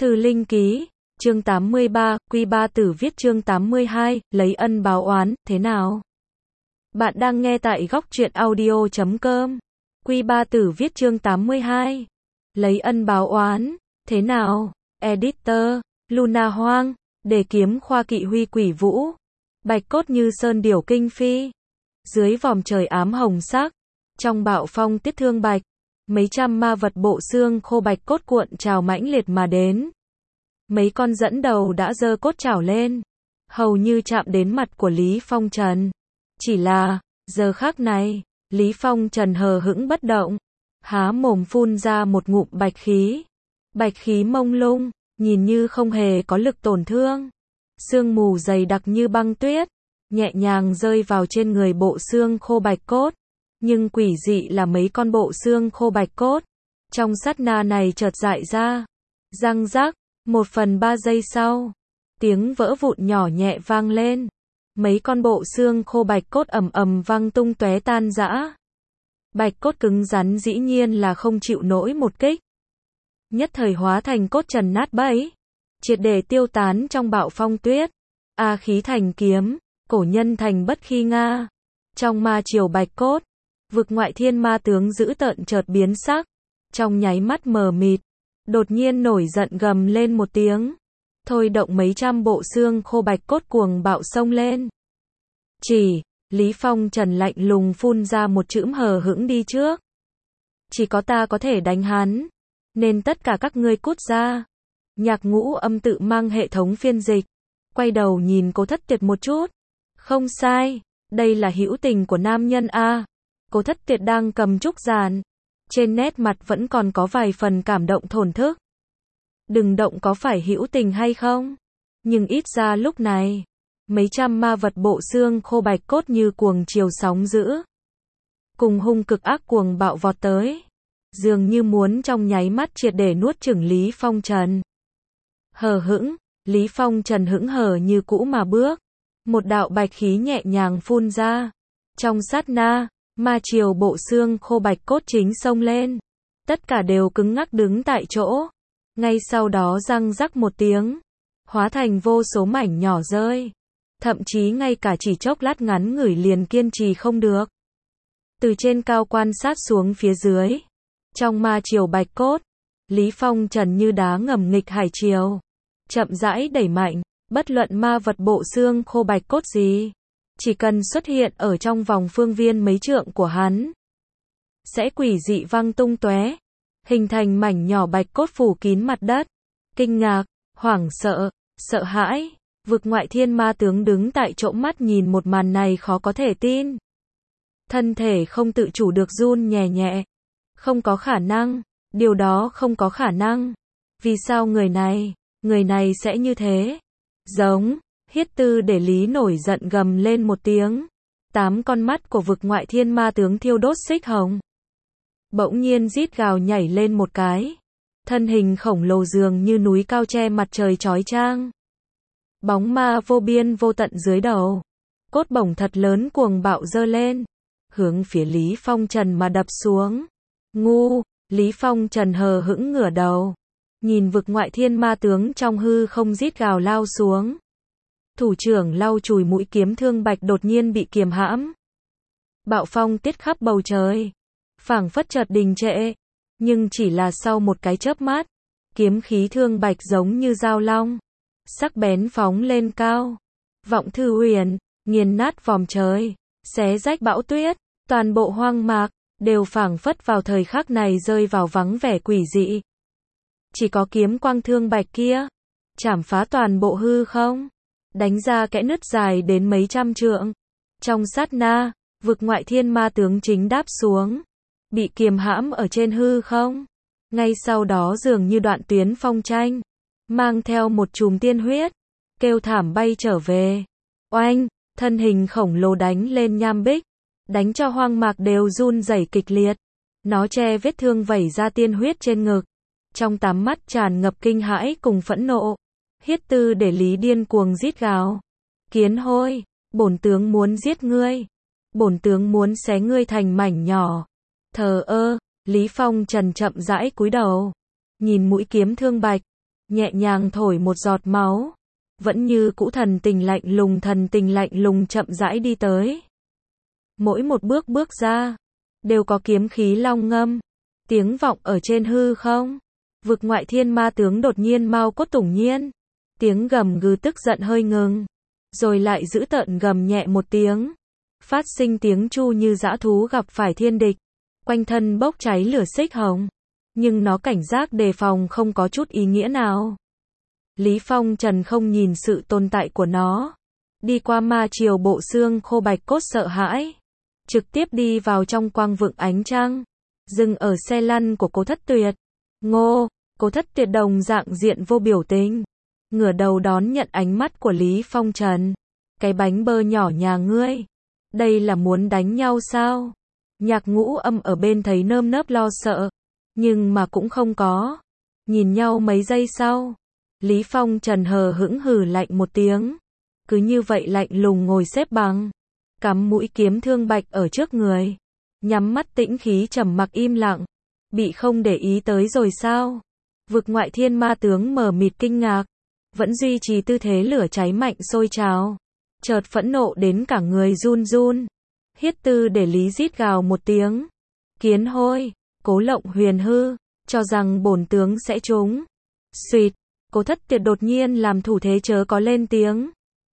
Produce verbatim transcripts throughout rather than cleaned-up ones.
Thư Linh Ký, chương tám mươi ba, Quy Ba Tử viết chương tám mươi hai, lấy ân báo oán, thế nào? Bạn đang nghe tại góc truyện audio chấm com. Quy Ba Tử viết chương tám mươi hai, lấy ân báo oán, thế nào? Editor, Luna Hoang, đề kiếm khoa kỵ huy quỷ vũ, bạch cốt như sơn điểu kinh phi, dưới vòm trời ám hồng sắc, trong bạo phong tiết thương bạch, mấy trăm ma vật bộ xương khô bạch cốt cuộn trào mãnh liệt mà đến. Mấy con dẫn đầu đã giơ cốt chảo lên, hầu như chạm đến mặt của Lý Phong Trần. Chỉ là, giờ khắc này, Lý Phong Trần hờ hững bất động, há mồm phun ra một ngụm bạch khí. Bạch khí mông lung, nhìn như không hề có lực tổn thương. Sương mù dày đặc như băng tuyết, nhẹ nhàng rơi vào trên người bộ xương khô bạch cốt. Nhưng quỷ dị là mấy con bộ xương khô bạch cốt, trong sát na này chợt dại ra. Răng rắc, một phần ba giây sau, tiếng vỡ vụn nhỏ nhẹ vang lên. Mấy con bộ xương khô bạch cốt ầm ầm văng tung tóe tan rã. Bạch cốt cứng rắn dĩ nhiên là không chịu nổi một kích. Nhất thời hóa thành cốt trần nát bấy, triệt để tiêu tán trong bạo phong tuyết. A khí thành kiếm, cổ nhân thành bất khi nga. Trong ma triều bạch cốt, vực ngoại thiên ma tướng dữ tợn chợt biến sắc, trong nháy mắt mờ mịt, đột nhiên nổi giận gầm lên một tiếng, thôi động mấy trăm bộ xương khô bạch cốt cuồng bạo xông lên. Chỉ, Lý Phong Trần lạnh lùng phun ra một chữ hờ hững đi trước. Chỉ có ta có thể đánh hắn, nên tất cả các ngươi cút ra. Nhạc Ngũ Âm tự mang hệ thống phiên dịch, quay đầu nhìn Cố Thất Tuyệt một chút. Không sai, đây là hữu tình của nam nhân a. Cố Thất Tuyệt đang cầm trúc giàn, trên nét mặt vẫn còn có vài phần cảm động thổn thức. Đừng động có phải hữu tình hay không? Nhưng ít ra lúc này, mấy trăm ma vật bộ xương khô bạch cốt như cuồng chiều sóng dữ, cùng hung cực ác cuồng bạo vọt tới, dường như muốn trong nháy mắt triệt để nuốt chửng Lý Phong Trần. Hờ hững, Lý Phong Trần hững hờ như cũ mà bước, một đạo bạch khí nhẹ nhàng phun ra. Trong sát na, ma triều bộ xương khô bạch cốt chính xông lên, tất cả đều cứng ngắc đứng tại chỗ. Ngay sau đó răng rắc một tiếng, hóa thành vô số mảnh nhỏ rơi, thậm chí ngay cả chỉ chốc lát ngắn ngủi liền kiên trì không được. Từ trên cao quan sát xuống phía dưới, trong ma triều bạch cốt, Lý Phong Trần như đá ngầm nghịch hải triều, chậm rãi đẩy mạnh, bất luận ma vật bộ xương khô bạch cốt gì, chỉ cần xuất hiện ở trong vòng phương viên mấy trượng của hắn, sẽ quỷ dị văng tung tóe, hình thành mảnh nhỏ bạch cốt phủ kín mặt đất. Kinh ngạc, hoảng sợ, sợ hãi, vực ngoại thiên ma tướng đứng tại chỗ mắt nhìn một màn này khó có thể tin. Thân thể không tự chủ được run nhẹ nhẹ. Không có khả năng, điều đó không có khả năng. Vì sao người này, người này sẽ như thế? Giống, Hiết Tư để Lý nổi giận gầm lên một tiếng. Tám con mắt của vực ngoại thiên ma tướng thiêu đốt xích hồng. Bỗng nhiên rít gào nhảy lên một cái. Thân hình khổng lồ dường như núi cao che mặt trời chói chang. Bóng ma vô biên vô tận dưới đầu. Cốt bổng thật lớn cuồng bạo dơ lên, hướng phía Lý Phong Trần mà đập xuống. Ngu, Lý Phong Trần hờ hững ngửa đầu, nhìn vực ngoại thiên ma tướng trong hư không rít gào lao xuống. Thủ trưởng lau chùi mũi kiếm thương bạch đột nhiên bị kiềm hãm. Bạo phong tiết khắp bầu trời, phảng phất chợt đình trệ, nhưng chỉ là sau một cái chớp mắt, kiếm khí thương bạch giống như dao long, sắc bén phóng lên cao, vọng thư huyền, nghiền nát vòm trời, xé rách bão tuyết, toàn bộ hoang mạc đều phảng phất vào thời khắc này rơi vào vắng vẻ quỷ dị. Chỉ có kiếm quang thương bạch kia, chảm phá toàn bộ hư không, đánh ra kẽ nứt dài đến mấy trăm trượng. Trong sát na, vực ngoại thiên ma tướng chính đáp xuống, bị kiềm hãm ở trên hư không. Ngay sau đó dường như đoạn tuyến phong tranh, mang theo một chùm tiên huyết, kêu thảm bay trở về. Oanh, thân hình khổng lồ đánh lên nham bích, đánh cho hoang mạc đều run rẩy kịch liệt. Nó che vết thương vẩy ra tiên huyết trên ngực, trong tám mắt tràn ngập kinh hãi cùng phẫn nộ. Hiết Tư để Lý điên cuồng rít gào. Kiến hôi, bổn tướng muốn giết ngươi. Bổn tướng muốn xé ngươi thành mảnh nhỏ. Thờ ơ, Lý Phong Trần chậm rãi cúi đầu, nhìn mũi kiếm thương bạch, nhẹ nhàng thổi một giọt máu. Vẫn như cũ thần tình lạnh lùng thần tình lạnh lùng chậm rãi đi tới. Mỗi một bước bước ra, đều có kiếm khí long ngâm. Tiếng vọng ở trên hư không. Vực ngoại thiên ma tướng đột nhiên mau cốt tủng nhiên. Tiếng gầm gừ tức giận hơi ngừng. Rồi lại giữ tợn gầm nhẹ một tiếng. Phát sinh tiếng chu như dã thú gặp phải thiên địch. Quanh thân bốc cháy lửa xích hồng. Nhưng nó cảnh giác đề phòng không có chút ý nghĩa nào. Lý Phong Trần không nhìn sự tồn tại của nó. Đi qua ma triều bộ xương khô bạch cốt sợ hãi. Trực tiếp đi vào trong quang vượng ánh trăng. Dừng ở xe lăn của Cố Thất Tuyệt. Ngô, Cố Thất Tuyệt đồng dạng diện vô biểu tình. Ngửa đầu đón nhận ánh mắt của Lý Phong Trần. Cái bánh bơ nhỏ nhà ngươi. Đây là muốn đánh nhau sao? Nhạc Ngũ Âm ở bên thấy nơm nớp lo sợ. Nhưng mà cũng không có. Nhìn nhau mấy giây sau. Lý Phong Trần hờ hững hừ lạnh một tiếng. Cứ như vậy lạnh lùng ngồi xếp bằng. Cắm mũi kiếm thương bạch ở trước người. Nhắm mắt tĩnh khí trầm mặc im lặng. Bị không để ý tới rồi sao? Vực ngoại thiên ma tướng mờ mịt kinh ngạc. Vẫn duy trì tư thế lửa cháy mạnh sôi trào. Chợt phẫn nộ đến cả người run run. Hiết tư để Lý rít gào một tiếng. Kiến hôi, Cố Lộng Huyền hư, cho rằng bổn tướng sẽ trúng. Xuyệt, Cố Thất Tuyệt đột nhiên làm thủ thế chớ có lên tiếng.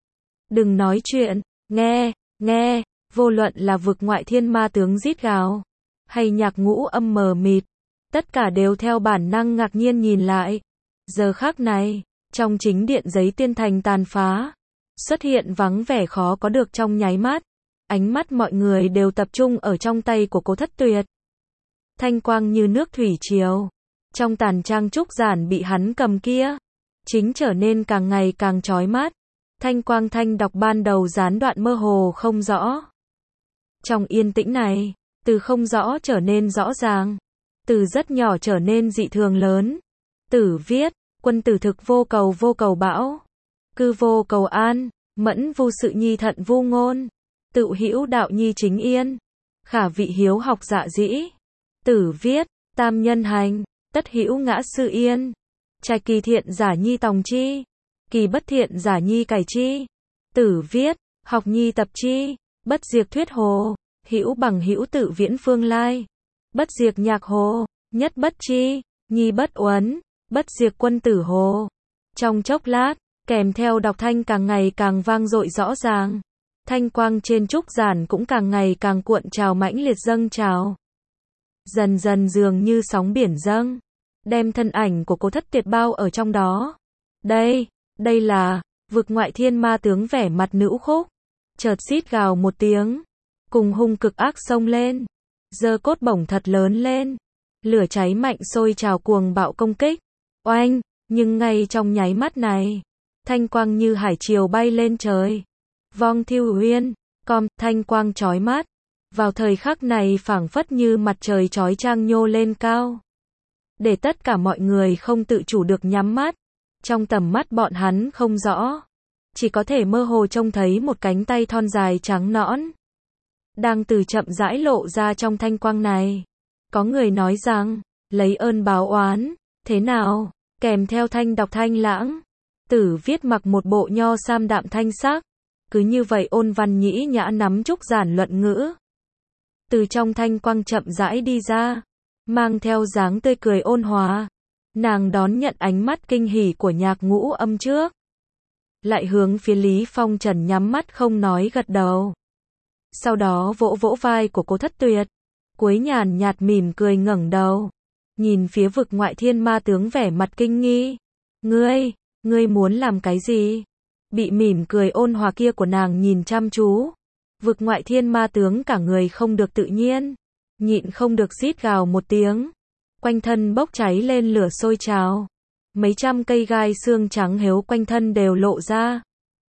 Đừng nói chuyện, nghe, nghe, vô luận là vực ngoại thiên ma tướng rít gào, hay Nhạc Ngũ Âm mờ mịt, tất cả đều theo bản năng ngạc nhiên nhìn lại. Giờ khắc này, trong chính điện giấy tiên thành tàn phá, xuất hiện vắng vẻ khó có được trong nháy mắt. Ánh mắt mọi người đều tập trung ở trong tay của Cố Thất Tuyệt. Thanh quang như nước thủy triều. Trong tàn trang trúc giản bị hắn cầm kia, chính trở nên càng ngày càng chói mắt. Thanh quang thanh đọc ban đầu gián đoạn mơ hồ không rõ. Trong yên tĩnh này, từ không rõ trở nên rõ ràng. Từ rất nhỏ trở nên dị thường lớn. Tử viết, quân tử thực vô cầu vô cầu bão. Cư vô cầu an, mẫn vu sự nhi thận vu ngôn. Tự hữu đạo nhi chính yên. Khả vị hiếu học dạ dĩ. Tử viết, tam nhân hành, tất hữu ngã sư yên. Trạch kỳ thiện giả nhi tòng chi. Kỳ bất thiện giả nhi cải chi. Tử viết, học nhi tập chi. Bất diệt thuyết hồ. Hữu bằng hữu tự viễn phương lai. Bất diệt nhạc hồ. Nhất bất chi. Nhi bất uấn. Bất diệt quân tử hồ. Trong chốc lát, kèm theo đọc thanh càng ngày càng vang dội rõ ràng. Thanh quang trên trúc giản cũng càng ngày càng cuộn trào mãnh liệt dâng trào. Dần dần dường như sóng biển dâng. Đem thân ảnh của Cố Thất Tuyệt bao ở trong đó. Đây, đây là, vực ngoại thiên ma tướng vẻ mặt nữ khúc. Chợt xít gào một tiếng. Cùng hung cực ác xông lên. Giơ cốt bổng thật lớn lên. Lửa cháy mạnh sôi trào cuồng bạo công kích. Oanh, nhưng ngay trong nháy mắt này. Thanh quang như hải triều bay lên trời. Vong thiêu huyên, com, thanh quang chói mắt. Vào thời khắc này phảng phất như mặt trời chói chang nhô lên cao. Để tất cả mọi người không tự chủ được nhắm mắt. Trong tầm mắt bọn hắn không rõ. Chỉ có thể mơ hồ trông thấy một cánh tay thon dài trắng nõn. Đang từ chậm rãi lộ ra trong thanh quang này. Có người nói rằng, lấy ơn báo oán, thế nào, kèm theo thanh đọc thanh lãng. Tử viết mặc một bộ nho sam đạm thanh sắc. Cứ như vậy ôn văn nhĩ nhã nắm trúc giản luận ngữ. Từ trong thanh quang chậm rãi đi ra. Mang theo dáng tươi cười ôn hòa. Nàng đón nhận ánh mắt kinh hỉ của Nhạc Ngũ Âm trước. Lại hướng phía Lý Phong Trần nhắm mắt không nói gật đầu. Sau đó vỗ vỗ vai của Cố Thất Tuyệt. Cuối nhàn nhạt mỉm cười ngẩng đầu. Nhìn phía vực ngoại thiên ma tướng vẻ mặt kinh nghi. Ngươi, ngươi muốn làm cái gì? Bị mỉm cười ôn hòa kia của nàng nhìn chăm chú. Vực ngoại thiên ma tướng cả người không được tự nhiên. Nhịn không được rít gào một tiếng. Quanh thân bốc cháy lên lửa sôi trào. Mấy trăm cây gai xương trắng héo quanh thân đều lộ ra.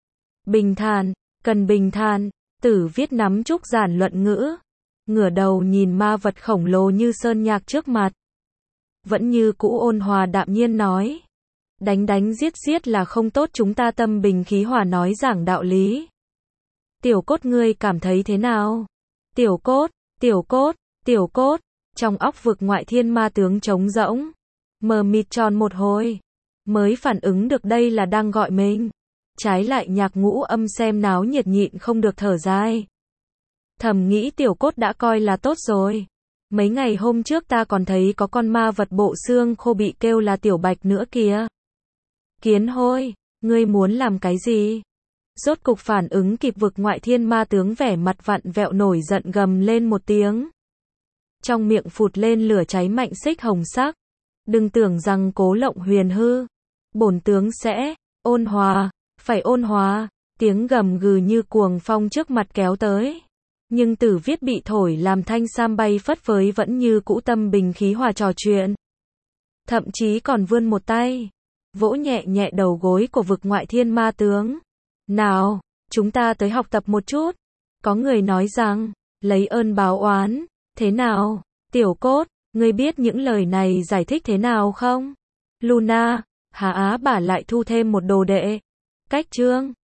Bình thản, cần bình thản. Tử viết nắm trúc giản luận ngữ. Ngửa đầu nhìn ma vật khổng lồ như sơn nhạc trước mặt. Vẫn như cũ ôn hòa đạm nhiên nói. Đánh đánh giết giết là không tốt, chúng ta tâm bình khí hòa nói giảng đạo lý. Tiểu cốt ngươi cảm thấy thế nào? Tiểu cốt, tiểu cốt, tiểu cốt. Trong óc vực ngoại thiên ma tướng trống rỗng. Mờ mịt tròn một hồi. mới phản ứng được đây là đang gọi mình. Trái lại Nhạc Ngũ Âm xem náo nhiệt nhịn không được thở dài. Thầm nghĩ tiểu cốt đã coi là tốt rồi. Mấy ngày hôm trước ta còn thấy có con ma vật bộ xương khô bị kêu là tiểu bạch nữa kìa. Kiến hôi, ngươi muốn làm cái gì? Rốt cục phản ứng kịp vực ngoại thiên ma tướng vẻ mặt vặn vẹo nổi giận gầm lên một tiếng. Trong miệng phụt lên lửa cháy mạnh xích hồng sắc. Đừng tưởng rằng Cố Lộng Huyền hư. Bổn tướng sẽ ôn hòa, phải ôn hòa, tiếng gầm gừ như cuồng phong trước mặt kéo tới. Nhưng Tử Viết bị thổi làm thanh sam bay phất phới vẫn như cũ tâm bình khí hòa trò chuyện. Thậm chí còn vươn một tay, vỗ nhẹ nhẹ đầu gối của vực ngoại thiên ma tướng. Nào, chúng ta tới học tập một chút. Có người nói rằng, lấy ơn báo oán. Thế nào, tiểu cốt, ngươi biết những lời này giải thích thế nào không? Luna, hả á bà lại thu thêm một đồ đệ. Cách chương